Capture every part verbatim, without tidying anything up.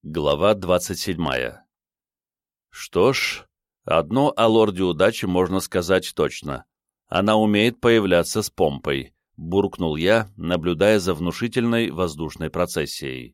Глава двадцать седьмая. Что ж, одно о лорде удачи можно сказать точно. Она умеет появляться с помпой, буркнул я, наблюдая за внушительной воздушной процессией.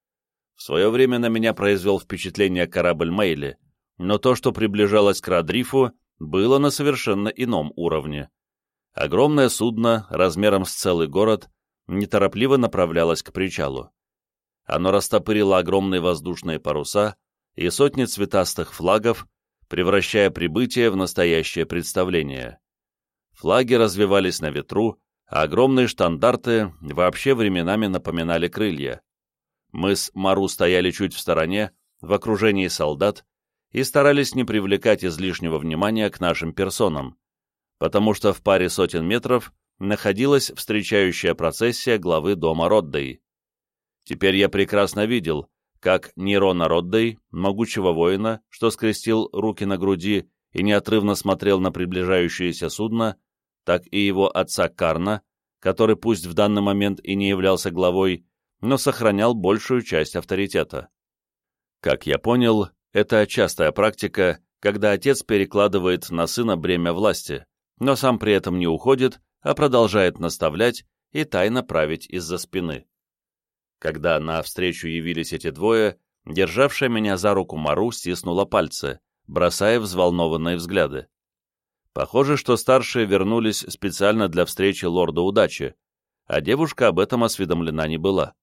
В свое время на меня произвел впечатление корабль Мейли, но то, что приближалось к Радрифу, было на совершенно ином уровне. Огромное судно, размером с целый город, неторопливо направлялось к причалу. Оно растопырило огромные воздушные паруса и сотни цветастых флагов, превращая прибытие в настоящее представление. Флаги развевались на ветру, а огромные штандарты вообще временами напоминали крылья. Мы с Мару стояли чуть в стороне, в окружении солдат, и старались не привлекать излишнего внимания к нашим персонам, потому что в паре сотен метров находилась встречающая процессия главы дома Роддей. Теперь я прекрасно видел, как Нерона Роддей, могучего воина, что скрестил руки на груди и неотрывно смотрел на приближающееся судно, так и его отца Карна, который пусть в данный момент и не являлся главой, но сохранял большую часть авторитета. Как я понял, это частая практика, когда отец перекладывает на сына бремя власти, но сам при этом не уходит, а продолжает наставлять и тайно править из-за спины. Когда навстречу явились эти двое, державшая меня за руку Мару стиснула пальцы, бросая взволнованные взгляды. Похоже, что старшие вернулись специально для встречи лорда удачи, а девушка об этом осведомлена не была.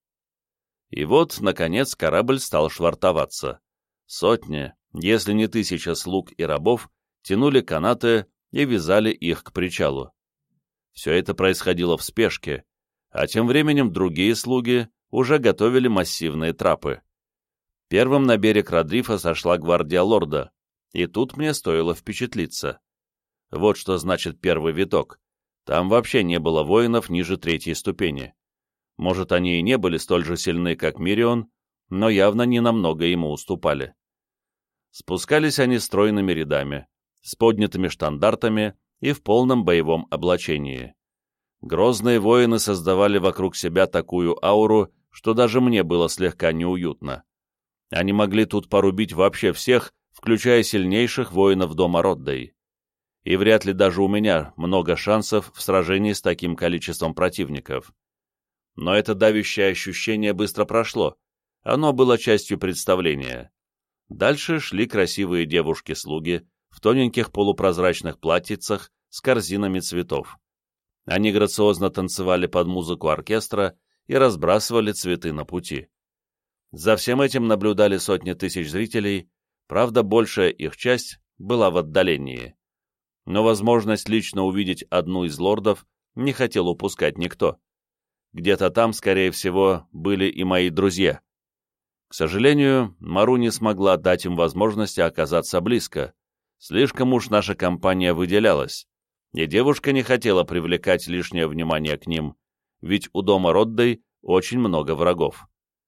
И вот, наконец, корабль стал швартоваться. Сотни, если не тысяча слуг и рабов, тянули канаты и вязали их к причалу. Все это происходило в спешке, а тем временем другие слуги уже готовили массивные трапы. Первым на берег Радрифа сошла гвардия лорда, и тут мне стоило впечатлиться. Вот что значит первый виток. Там вообще не было воинов ниже третьей ступени. Может, они и не были столь же сильны, как Мирион, но явно не намного ему уступали. Спускались они стройными рядами, с поднятыми штандартами и в полном боевом облачении. Грозные воины создавали вокруг себя такую ауру, что даже мне было слегка неуютно. Они могли тут порубить вообще всех, включая сильнейших воинов дома Роддей. И вряд ли даже у меня много шансов в сражении с таким количеством противников. Но это давящее ощущение быстро прошло, оно было частью представления. Дальше шли красивые девушки-слуги в тоненьких полупрозрачных платьицах с корзинами цветов. Они грациозно танцевали под музыку оркестра и разбрасывали цветы на пути. За всем этим наблюдали сотни тысяч зрителей, правда, большая их часть была в отдалении. Но возможность лично увидеть одну из лордов не хотел упускать никто. Где-то там, скорее всего, были и мои друзья. К сожалению, Мару не смогла дать им возможности оказаться близко. Слишком уж наша компания выделялась, и девушка не хотела привлекать лишнее внимание к ним, ведь у дома Роддей очень много врагов.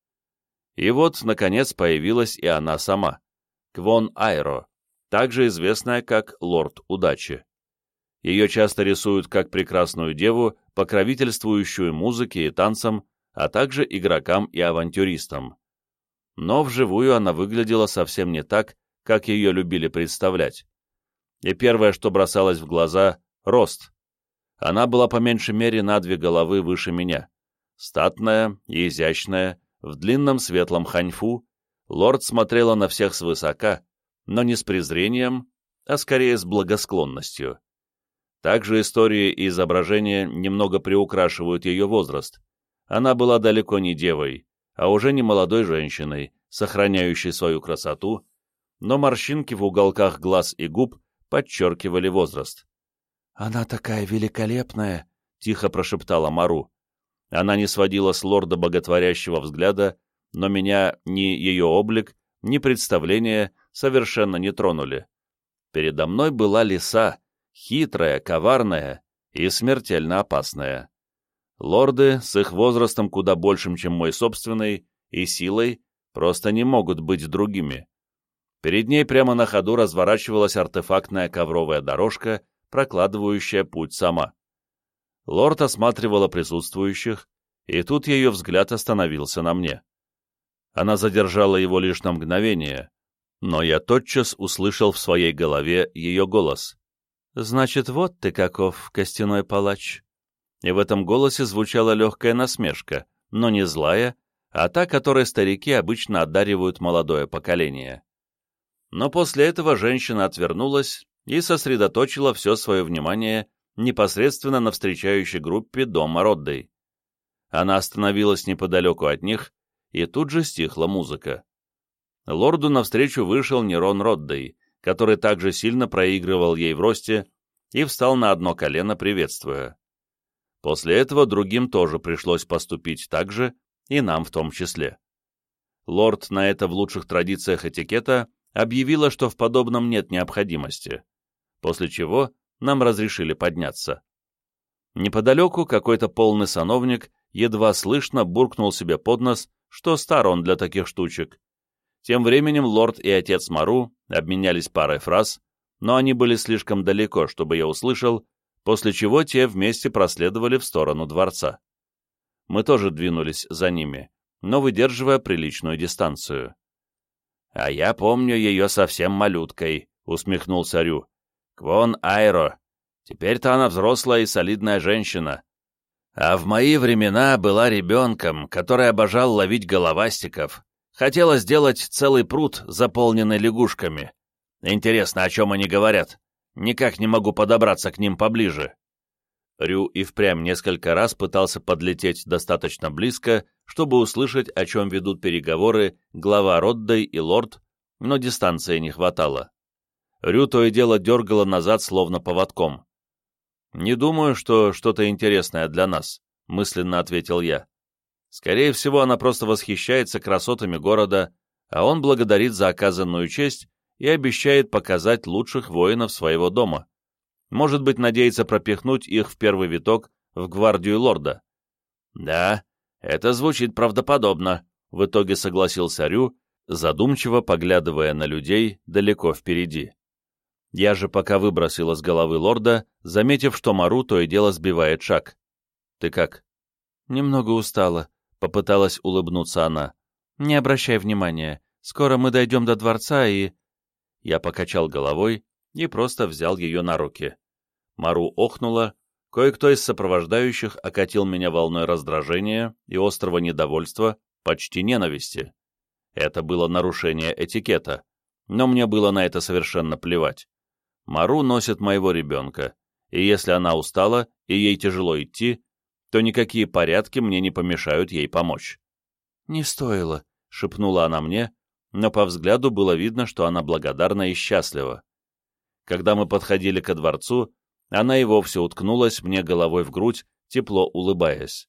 И вот, наконец, появилась и она сама, Квон Айро, также известная как Лорд Удачи. Ее часто рисуют как прекрасную деву, покровительствующую музыке и танцам, а также игрокам и авантюристам. Но вживую она выглядела совсем не так, как ее любили представлять. И первое, что бросалось в глаза — рост. Она была по меньшей мере на две головы выше меня. Статная и изящная, в длинном светлом ханьфу, лорд смотрела на всех свысока, но не с презрением, а скорее с благосклонностью. Также истории и изображения немного приукрашивают ее возраст. Она была далеко не девой, а уже не молодой женщиной, сохраняющей свою красоту, но морщинки в уголках глаз и губ подчеркивали возраст. «Она такая великолепная!» — тихо прошептала Мару. Она не сводила с лорда боготворящего взгляда, но меня ни ее облик, ни представление совершенно не тронули. Передо мной была лиса, хитрая, коварная и смертельно опасная. Лорды с их возрастом куда большим, чем мой собственный, и силой просто не могут быть другими. Перед ней прямо на ходу разворачивалась артефактная ковровая дорожка, прокладывающая путь сама. Лорд осматривала присутствующих, и тут ее взгляд остановился на мне. Она задержала его лишь на мгновение, но я тотчас услышал в своей голове ее голос. «Значит, вот ты каков, костяной палач». И в этом голосе звучала легкая насмешка, но не злая, а та, которой старики обычно одаривают молодое поколение. Но после этого женщина отвернулась и сосредоточила все свое внимание непосредственно на встречающей группе дома Роддей. Она остановилась неподалеку от них, и тут же стихла музыка. Лорду навстречу вышел Нерон Роддей, который также сильно проигрывал ей в росте, и встал на одно колено, приветствуя. После этого другим тоже пришлось поступить так же, и нам в том числе. Лорд на это в лучших традициях этикета объявила, что в подобном нет необходимости, после чего нам разрешили подняться. Неподалеку какой-то полный сановник едва слышно буркнул себе под нос, что стар он для таких штучек. Тем временем лорд и отец Мару обменялись парой фраз, но они были слишком далеко, чтобы я услышал, после чего те вместе проследовали в сторону дворца. Мы тоже двинулись за ними, но выдерживая приличную дистанцию. «А я помню ее совсем малюткой», — усмехнулся Рю. «Квон Айро. Теперь-то она взрослая и солидная женщина. А в мои времена была ребенком, который обожал ловить головастиков. Хотела сделать целый пруд, заполненный лягушками. Интересно, о чем они говорят? Никак не могу подобраться к ним поближе». Рю и впрямь несколько раз пытался подлететь достаточно близко, чтобы услышать, о чем ведут переговоры глава Роддей и лорд, но дистанции не хватало. Рю то и дело дергало назад, словно поводком. «Не думаю, что что-то интересное для нас», — мысленно ответил я. «Скорее всего, она просто восхищается красотами города, а он благодарит за оказанную честь и обещает показать лучших воинов своего дома. Может быть, надеется пропихнуть их в первый виток в гвардию лорда». «Да, это звучит правдоподобно», — в итоге согласился Рю, задумчиво поглядывая на людей далеко впереди. Я же пока выбросил из головы лорда, заметив, что Мару то и дело сбивает шаг. «Ты как?» «Немного устала», — попыталась улыбнуться она. «Не обращай внимания, скоро мы дойдем до дворца и...» Я покачал головой и просто взял ее на руки. Мару охнула, кое-кто из сопровождающих окатил меня волной раздражения и острого недовольства, почти ненависти. Это было нарушение этикета, но мне было на это совершенно плевать. Мару носит моего ребенка, и если она устала и ей тяжело идти, то никакие порядки мне не помешают ей помочь. «Не стоило», — шепнула она мне, но по взгляду было видно, что она благодарна и счастлива. Когда мы подходили ко дворцу, она и вовсе уткнулась мне головой в грудь, тепло улыбаясь.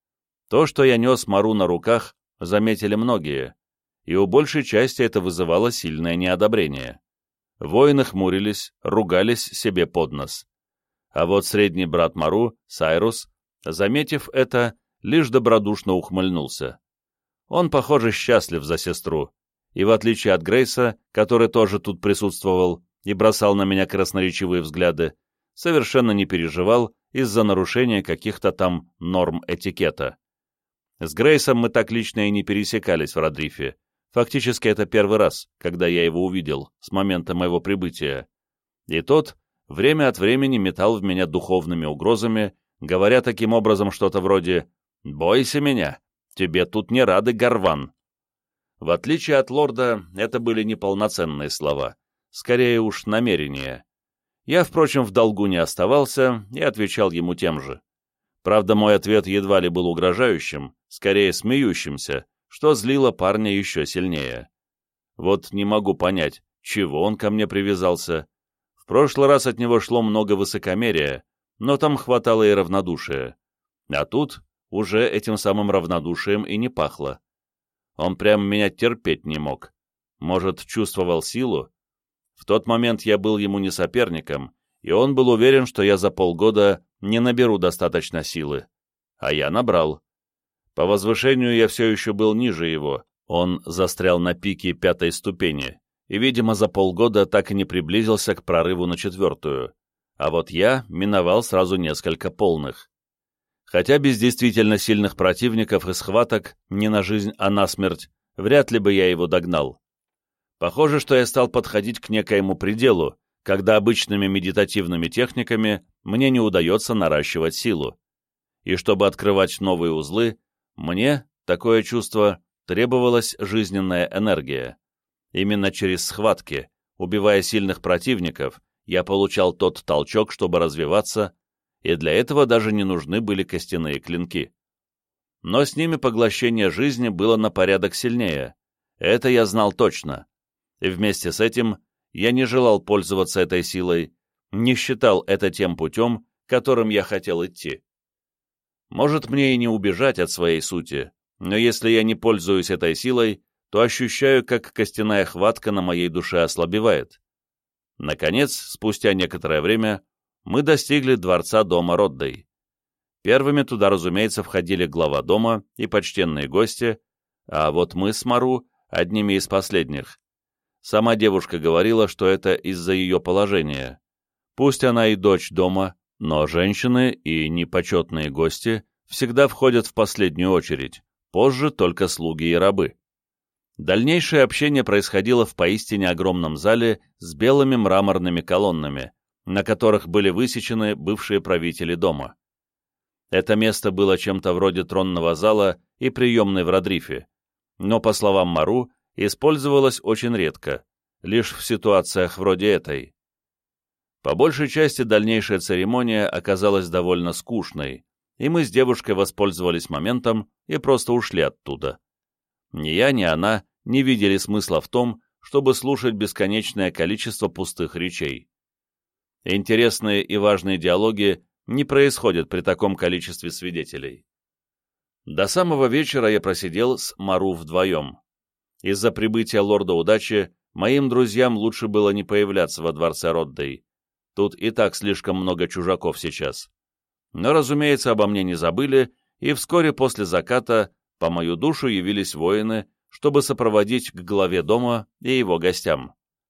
То, что я нес Мару на руках, заметили многие, и у большей части это вызывало сильное неодобрение. Воины хмурились, ругались себе под нос. А вот средний брат Мару, Сайрус, заметив это, лишь добродушно ухмыльнулся. Он, похоже, счастлив за сестру, и в отличие от Грейса, который тоже тут присутствовал и бросал на меня красноречивые взгляды, совершенно не переживал из-за нарушения каких-то там норм этикета. С Грейсом мы так лично и не пересекались в Родрифе. Фактически это первый раз, когда я его увидел, с момента моего прибытия. И тот время от времени метал в меня духовными угрозами, говоря таким образом что-то вроде «Бойся меня, тебе тут не рады, горван». В отличие от лорда, это были не полноценные слова, скорее уж намерения. Я, впрочем, в долгу не оставался и отвечал ему тем же. Правда, мой ответ едва ли был угрожающим, скорее смеющимся, что злило парня еще сильнее. Вот не могу понять, чего он ко мне привязался. В прошлый раз от него шло много высокомерия, но там хватало и равнодушия. А тут уже этим самым равнодушием и не пахло. Он прям меня терпеть не мог. Может, чувствовал силу? В тот момент я был ему не соперником, и он был уверен, что я за полгода не наберу достаточно силы. А я набрал. По возвышению я все еще был ниже его, он застрял на пике пятой ступени, и, видимо, за полгода так и не приблизился к прорыву на четвертую, а вот я миновал сразу несколько полных. Хотя без действительно сильных противников и схваток, не на жизнь, а на смерть, вряд ли бы я его догнал. Похоже, что я стал подходить к некоему пределу, когда обычными медитативными техниками мне не удается наращивать силу. И чтобы открывать новые узлы, мне, такое чувство, требовалась жизненная энергия. Именно через схватки, убивая сильных противников, я получал тот толчок, чтобы развиваться, и для этого даже не нужны были костяные клинки. Но с ними поглощение жизни было на порядок сильнее. Это я знал точно. И вместе с этим я не желал пользоваться этой силой, не считал это тем путем, которым я хотел идти. Может, мне и не убежать от своей сути, но если я не пользуюсь этой силой, то ощущаю, как костяная хватка на моей душе ослабевает. Наконец, спустя некоторое время, мы достигли дворца дома Роддей. Первыми туда, разумеется, входили глава дома и почтенные гости, а вот мы с Мару одними из последних. Сама девушка говорила, что это из-за ее положения. Пусть она и дочь дома, но женщины и непочетные гости всегда входят в последнюю очередь, позже только слуги и рабы. Дальнейшее общение происходило в поистине огромном зале с белыми мраморными колоннами, на которых были высечены бывшие правители дома. Это место было чем-то вроде тронного зала и приемной в Родрифе, но, по словам Мару, использовалось очень редко, лишь в ситуациях вроде этой. По большей части дальнейшая церемония оказалась довольно скучной, и мы с девушкой воспользовались моментом и просто ушли оттуда. Ни я, ни она не видели смысла в том, чтобы слушать бесконечное количество пустых речей. Интересные и важные диалоги не происходят при таком количестве свидетелей. До самого вечера я просидел с Мару вдвоем. Из-за прибытия лорда удачи моим друзьям лучше было не появляться во дворце Роддей. Тут и так слишком много чужаков сейчас. Но, разумеется, обо мне не забыли, и вскоре после заката по мою душу явились воины, чтобы сопроводить к главе дома и его гостям.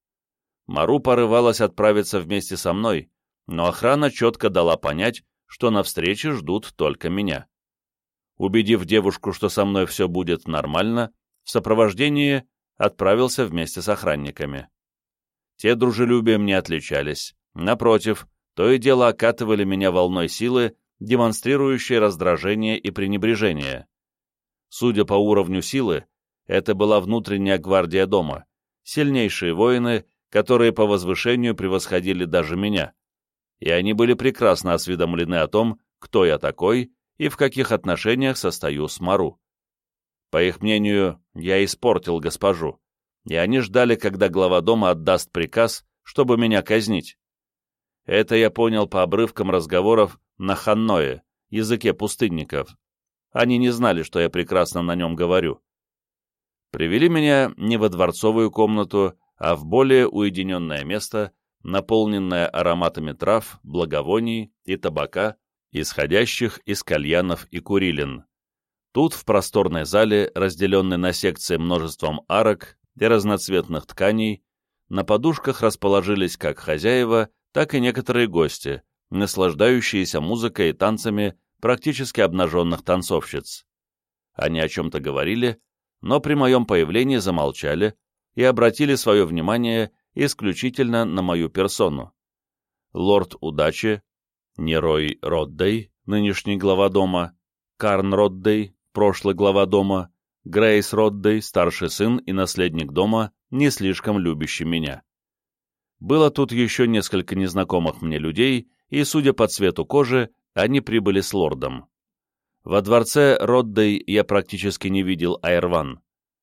Мару порывалась отправиться вместе со мной, но охрана четко дала понять, что на встрече ждут только меня. Убедив девушку, что со мной все будет нормально, в сопровождении отправился вместе с охранниками. Те дружелюбием не отличались, напротив, то и дело окатывали меня волной силы, демонстрирующей раздражение и пренебрежение. Судя по уровню силы, это была внутренняя гвардия дома, сильнейшие воины, которые по возвышению превосходили даже меня, и они были прекрасно осведомлены о том, кто я такой и в каких отношениях состою с Мару. По их мнению, я испортил госпожу, и они ждали, когда глава дома отдаст приказ, чтобы меня казнить. Это я понял по обрывкам разговоров на ханное, языке пустынников. Они не знали, что я прекрасно на нем говорю. Привели меня не во дворцовую комнату, а в более уединенное место, наполненное ароматами трав, благовоний и табака, исходящих из кальянов и курилин. Тут, в просторной зале, разделенной на секции множеством арок и разноцветных тканей, на подушках расположились как хозяева, так и некоторые гости, наслаждающиеся музыкой и танцами практически обнаженных танцовщиц. Они о чем-то говорили, но при моем появлении замолчали и обратили свое внимание исключительно на мою персону. Лорд удачи, Нерой Роддей, нынешний глава дома, Карн Роддей, прошлый глава дома, Грейс Роддей, старший сын и наследник дома, не слишком любящий меня. Было тут еще несколько незнакомых мне людей, и, судя по цвету кожи, они прибыли с лордом. Во дворце Роддей я практически не видел Айрван.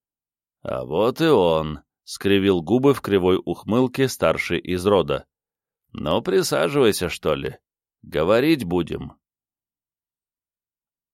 «А вот и он», — скривил губы в кривой ухмылке старший из рода. «Ну, присаживайся, что ли. Говорить будем».